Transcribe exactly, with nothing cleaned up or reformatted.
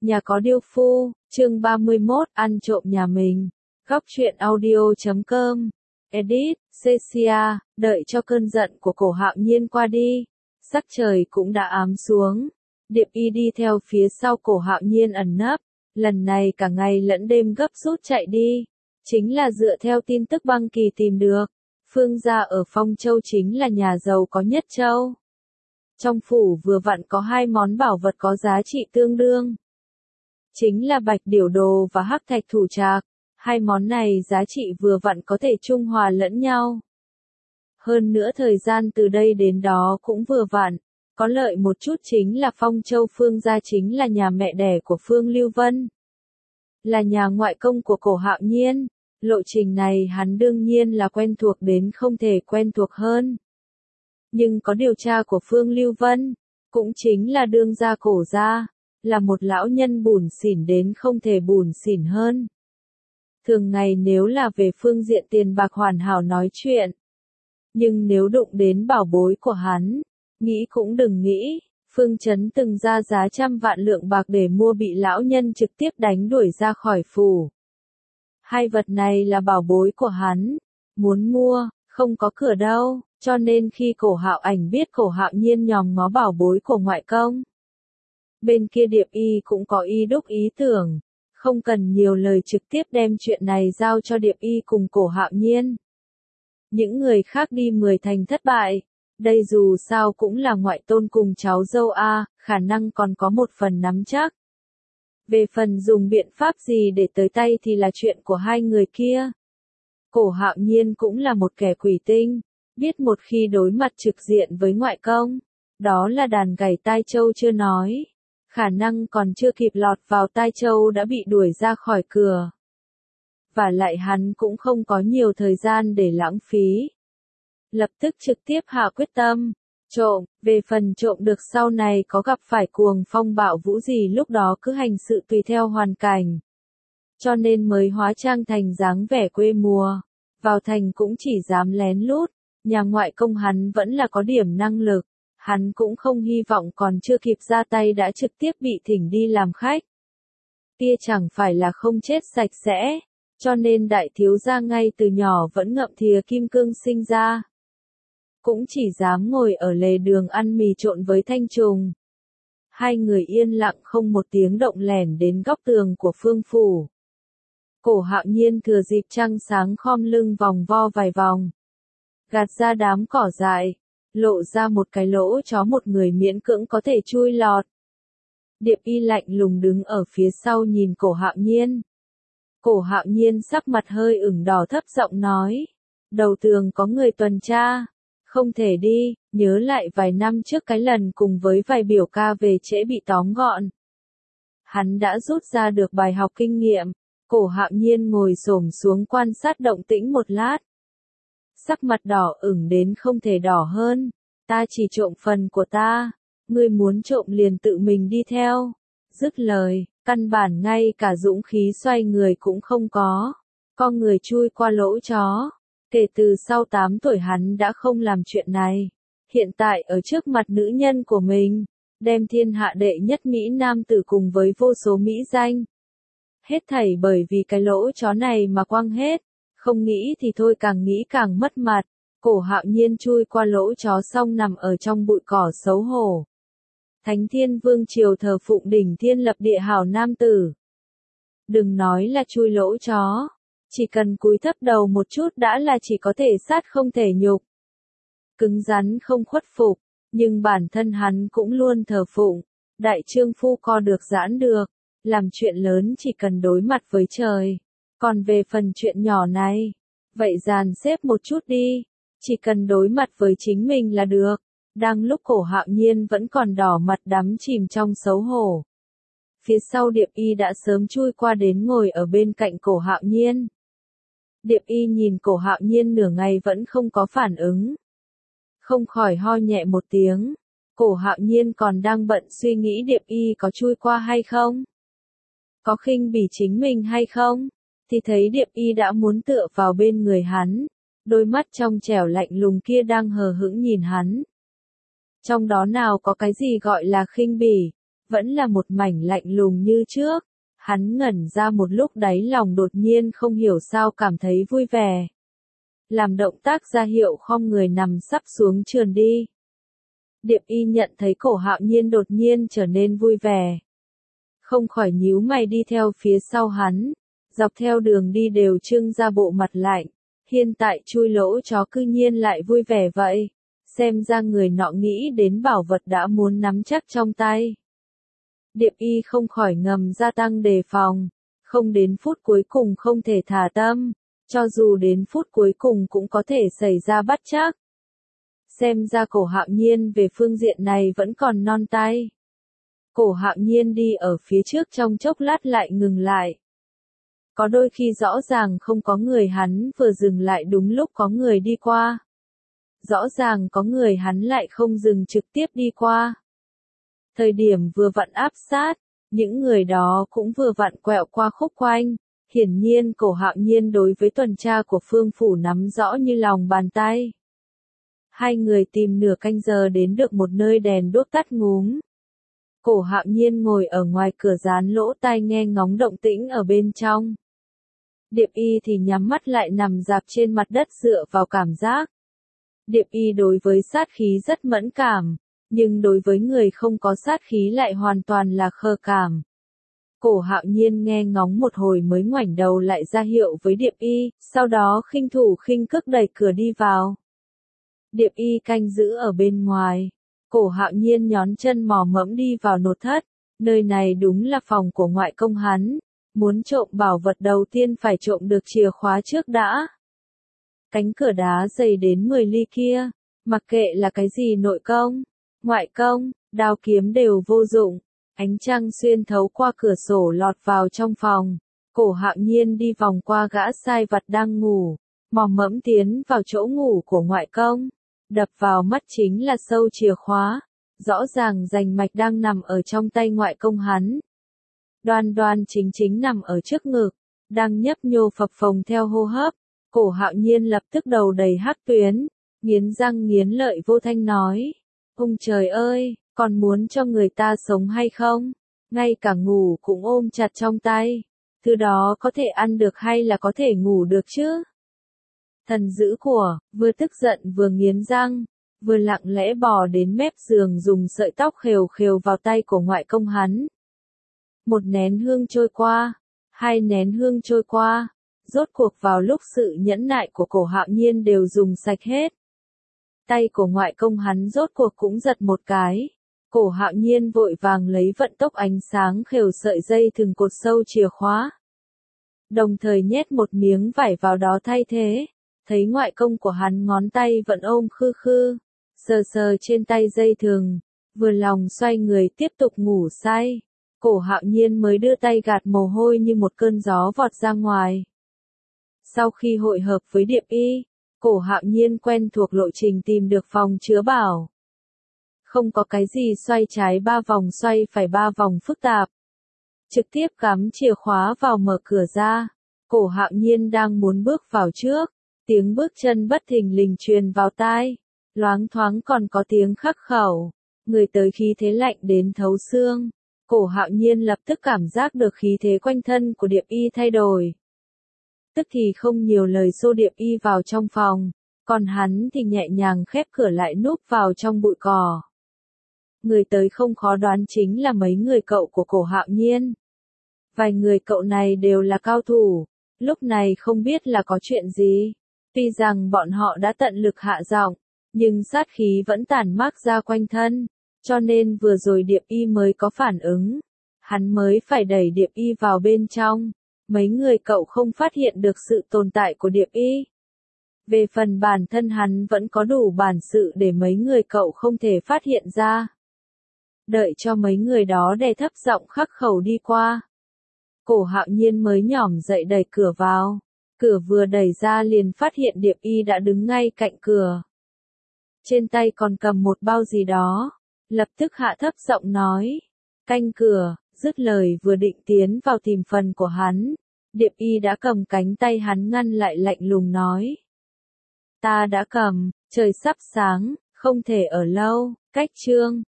Nhà có điêu phu, chương ba mươi mốt, ăn trộm nhà mình. Góc truyện audio chấm com. Edit, Cecia, đợi cho cơn giận của Cổ Hạo Nhiên qua đi. Sắc trời cũng đã ám xuống. Điệp Y đi theo phía sau Cổ Hạo Nhiên ẩn nấp. Lần này cả ngày lẫn đêm gấp rút chạy đi. Chính là dựa theo tin tức Băng Kỳ tìm được. Phương gia ở Phong Châu chính là nhà giàu có nhất châu. Trong phủ vừa vặn có hai món bảo vật có giá trị tương đương. Chính là bạch điểu đồ và hắc thạch thủ trạc. Hai món này giá trị vừa vặn có thể trung hòa lẫn nhau. Hơn nữa thời gian từ đây đến đó cũng vừa vặn. Có lợi một chút chính là Phong Châu Phương gia chính là nhà mẹ đẻ của Phương Lưu Vân. Là nhà ngoại công của Cổ Hạo Nhiên. Lộ trình này hắn đương nhiên là quen thuộc đến không thể quen thuộc hơn. Nhưng có điều tra của Phương Lưu Vân, cũng chính là đương gia Cổ gia, là một lão nhân bủn xỉn đến không thể bủn xỉn hơn. Thường ngày nếu là về phương diện tiền bạc hoàn hảo nói chuyện. Nhưng nếu đụng đến bảo bối của hắn, nghĩ cũng đừng nghĩ, Phương Chấn từng ra giá trăm vạn lượng bạc để mua bị lão nhân trực tiếp đánh đuổi ra khỏi phủ. Hai vật này là bảo bối của hắn, muốn mua, không có cửa đâu, cho nên khi Cổ Hạo Ảnh biết Cổ Hạo Nhiên nhòm ngó bảo bối của ngoại công. Bên kia Điệp Y cũng có ý đúc ý tưởng, không cần nhiều lời trực tiếp đem chuyện này giao cho Điệp Y cùng Cổ Hạo Nhiên. Những người khác đi mười thành thất bại, đây dù sao cũng là ngoại tôn cùng cháu dâu A, khả năng còn có một phần nắm chắc. Về phần dùng biện pháp gì để tới tay thì là chuyện của hai người kia. Cổ Hạo Nhiên cũng là một kẻ quỷ tinh, biết một khi đối mặt trực diện với ngoại công, đó là đàn gảy tai châu chưa nói. Khả năng còn chưa kịp lọt vào tai châu đã bị đuổi ra khỏi cửa. Và lại hắn cũng không có nhiều thời gian để lãng phí. Lập tức trực tiếp hạ quyết tâm. Trộm, về phần trộm được sau này có gặp phải cuồng phong bạo vũ gì lúc đó cứ hành sự tùy theo hoàn cảnh. Cho nên mới hóa trang thành dáng vẻ quê mùa. Vào thành cũng chỉ dám lén lút. Nhà ngoại công hắn vẫn là có điểm năng lực. Hắn cũng không hy vọng còn chưa kịp ra tay đã trực tiếp bị thỉnh đi làm khách. Kia chẳng phải là không chết sạch sẽ, cho nên đại thiếu gia ngay từ nhỏ vẫn ngậm thìa kim cương sinh ra. Cũng chỉ dám ngồi ở lề đường ăn mì trộn với Thanh Trùng. Hai người yên lặng không một tiếng động lẻn đến góc tường của Phương phủ. Cổ Hạo Nhiên thừa dịp trăng sáng khom lưng vòng vo vài vòng. Gạt ra đám cỏ dại. Lộ ra một cái lỗ chó một người miễn cưỡng có thể chui lọt. Điệp Y lạnh lùng đứng ở phía sau nhìn Cổ Hạo Nhiên. Cổ Hạo Nhiên sắc mặt hơi ửng đỏ thấp giọng nói. Đầu tường có người tuần tra. Không thể đi, nhớ lại vài năm trước cái lần cùng với vài biểu ca về trễ bị tóm gọn. Hắn đã rút ra được bài học kinh nghiệm. Cổ Hạo Nhiên ngồi xổm xuống quan sát động tĩnh một lát. Sắc mặt đỏ ửng đến không thể đỏ hơn. Ta chỉ trộm phần của ta. Ngươi muốn trộm liền tự mình đi theo. Dứt lời, căn bản ngay cả dũng khí xoay người cũng không có. Con người chui qua lỗ chó. Kể từ sau tám tuổi hắn đã không làm chuyện này. Hiện tại ở trước mặt nữ nhân của mình. Đem thiên hạ đệ nhất Mỹ Nam tử cùng với vô số Mỹ danh. Hết thảy bởi vì cái lỗ chó này mà quăng hết. Không nghĩ thì thôi càng nghĩ càng mất mặt. Cổ Hạo Nhiên chui qua lỗ chó xong nằm ở trong bụi cỏ xấu hổ. Thánh Thiên Vương triều thờ phụng đỉnh thiên lập địa hảo nam tử. Đừng nói là chui lỗ chó. Chỉ cần cúi thấp đầu một chút đã là chỉ có thể sát không thể nhục. Cứng rắn không khuất phục. Nhưng bản thân hắn cũng luôn thờ phụng. Đại trương phu co được giãn được. Làm chuyện lớn chỉ cần đối mặt với trời. Còn về phần chuyện nhỏ này, vậy dàn xếp một chút đi, chỉ cần đối mặt với chính mình là được. Đang lúc Cổ Hạo Nhiên vẫn còn đỏ mặt đắm chìm trong xấu hổ. Phía sau Điệp Y đã sớm chui qua đến ngồi ở bên cạnh Cổ Hạo Nhiên. Điệp Y nhìn Cổ Hạo Nhiên nửa ngày vẫn không có phản ứng. Không khỏi ho nhẹ một tiếng. Cổ Hạo Nhiên còn đang bận suy nghĩ Điệp Y có chui qua hay không? Có khinh bỉ chính mình hay không? Thì thấy Điệp Y đã muốn tựa vào bên người hắn, đôi mắt trong trẻo lạnh lùng kia đang hờ hững nhìn hắn. Trong đó nào có cái gì gọi là khinh bỉ, vẫn là một mảnh lạnh lùng như trước. Hắn ngẩn ra một lúc, đáy lòng đột nhiên không hiểu sao cảm thấy vui vẻ. Làm động tác ra hiệu khom người nằm sắp xuống trườn đi. Điệp Y nhận thấy Cổ Hạo Nhiên đột nhiên trở nên vui vẻ. Không khỏi nhíu mày đi theo phía sau hắn. Dọc theo đường đi đều trưng ra bộ mặt lạnh. Hiện tại chui lỗ chó cư nhiên lại vui vẻ vậy. Xem ra người nọ nghĩ đến bảo vật đã muốn nắm chắc trong tay. Điệp Y không khỏi ngầm gia tăng đề phòng. Không đến phút cuối cùng không thể thả tâm. Cho dù đến phút cuối cùng cũng có thể xảy ra bất trắc. Xem ra Cổ Hạo Nhiên về phương diện này vẫn còn non tay. Cổ Hạo Nhiên đi ở phía trước trong chốc lát lại ngừng lại. Có đôi khi rõ ràng không có người hắn vừa dừng lại đúng lúc có người đi qua. Rõ ràng có người hắn lại không dừng trực tiếp đi qua. Thời điểm vừa vặn áp sát, những người đó cũng vừa vặn quẹo qua khúc quanh. Hiển nhiên Cổ Hạo Nhiên đối với tuần tra của Phương Phủ nắm rõ như lòng bàn tay. Hai người tìm nửa canh giờ đến được một nơi đèn đuốc tắt ngúm. Cổ Hạo Nhiên ngồi ở ngoài cửa dán lỗ tai nghe ngóng động tĩnh ở bên trong. Điệp Y thì nhắm mắt lại nằm rạp trên mặt đất dựa vào cảm giác. Điệp Y đối với sát khí rất mẫn cảm, nhưng đối với người không có sát khí lại hoàn toàn là khờ cảm. Cổ Hạo Nhiên nghe ngóng một hồi mới ngoảnh đầu lại ra hiệu với Điệp Y, sau đó khinh thủ khinh cước đẩy cửa đi vào. Điệp Y canh giữ ở bên ngoài. Cổ Hạo Nhiên nhón chân mò mẫm đi vào nội thất. Nơi này đúng là phòng của ngoại công hắn. Muốn trộm bảo vật đầu tiên phải trộm được chìa khóa trước đã. Cánh cửa đá dày đến mười ly kia, mặc kệ là cái gì nội công, ngoại công, đao kiếm đều vô dụng. Ánh trăng xuyên thấu qua cửa sổ lọt vào trong phòng. Cổ Hạo Nhiên đi vòng qua gã sai vặt đang ngủ, mò mẫm tiến vào chỗ ngủ của ngoại công. Đập vào mắt chính là sâu chìa khóa, rõ ràng rành mạch đang nằm ở trong tay ngoại công hắn. Đoan đoan chính chính nằm ở trước ngực, đang nhấp nhô phập phồng theo hô hấp. Cổ Hạo Nhiên lập tức đầu đầy hắc tuyến, nghiến răng nghiến lợi vô thanh nói. Ông trời ơi, còn muốn cho người ta sống hay không? Ngay cả ngủ cũng ôm chặt trong tay. Thứ đó có thể ăn được hay là có thể ngủ được chứ? Thần dữ của, vừa tức giận vừa nghiến răng, vừa lặng lẽ bò đến mép giường dùng sợi tóc khều khều vào tay của ngoại công hắn. Một nén hương trôi qua, hai nén hương trôi qua, rốt cuộc vào lúc sự nhẫn nại của Cổ Hạo Nhiên đều dùng sạch hết. Tay của ngoại công hắn rốt cuộc cũng giật một cái. Cổ Hạo Nhiên vội vàng lấy vận tốc ánh sáng khều sợi dây thừng cột sâu chìa khóa. Đồng thời nhét một miếng vải vào đó thay thế. Thấy ngoại công của hắn ngón tay vẫn ôm khư khư, sờ sờ trên tay dây thừng, vừa lòng xoay người tiếp tục ngủ say. Cổ Hạo Nhiên mới đưa tay gạt mồ hôi như một cơn gió vọt ra ngoài. Sau khi hội hợp với Điệp Y, Cổ Hạo Nhiên quen thuộc lộ trình tìm được phòng chứa bảo. Không có cái gì xoay trái ba vòng xoay phải ba vòng phức tạp. Trực tiếp cắm chìa khóa vào mở cửa ra. Cổ Hạo Nhiên đang muốn bước vào trước. Tiếng bước chân bất thình lình truyền vào tai. Loáng thoáng còn có tiếng khắc khẩu. Người tới khí thế lạnh đến thấu xương. Cổ Hạo Nhiên lập tức cảm giác được khí thế quanh thân của Điệp Y thay đổi. Tức thì không nhiều lời xô Điệp Y vào trong phòng. Còn hắn thì nhẹ nhàng khép cửa lại núp vào trong bụi cỏ. Người tới không khó đoán chính là mấy người cậu của Cổ Hạo Nhiên. Vài người cậu này đều là cao thủ. Lúc này không biết là có chuyện gì. Tuy rằng bọn họ đã tận lực hạ giọng, nhưng sát khí vẫn tản mát ra quanh thân, cho nên vừa rồi Điệp Y mới có phản ứng. Hắn mới phải đẩy Điệp Y vào bên trong. Mấy người cậu không phát hiện được sự tồn tại của Điệp Y. Về phần bản thân hắn vẫn có đủ bản sự để mấy người cậu không thể phát hiện ra. Đợi cho mấy người đó đè thấp giọng khắc khẩu đi qua. Cổ Hạo Nhiên mới nhỏm dậy đẩy cửa vào. Cửa vừa đẩy ra liền phát hiện Điệp Y đã đứng ngay cạnh cửa. Trên tay còn cầm một bao gì đó. Lập tức hạ thấp giọng nói. Canh cửa, dứt lời vừa định tiến vào tìm phần của hắn. Điệp Y đã cầm cánh tay hắn ngăn lại lạnh lùng nói. Ta đã cầm, trời sắp sáng, không thể ở lâu, cách chương.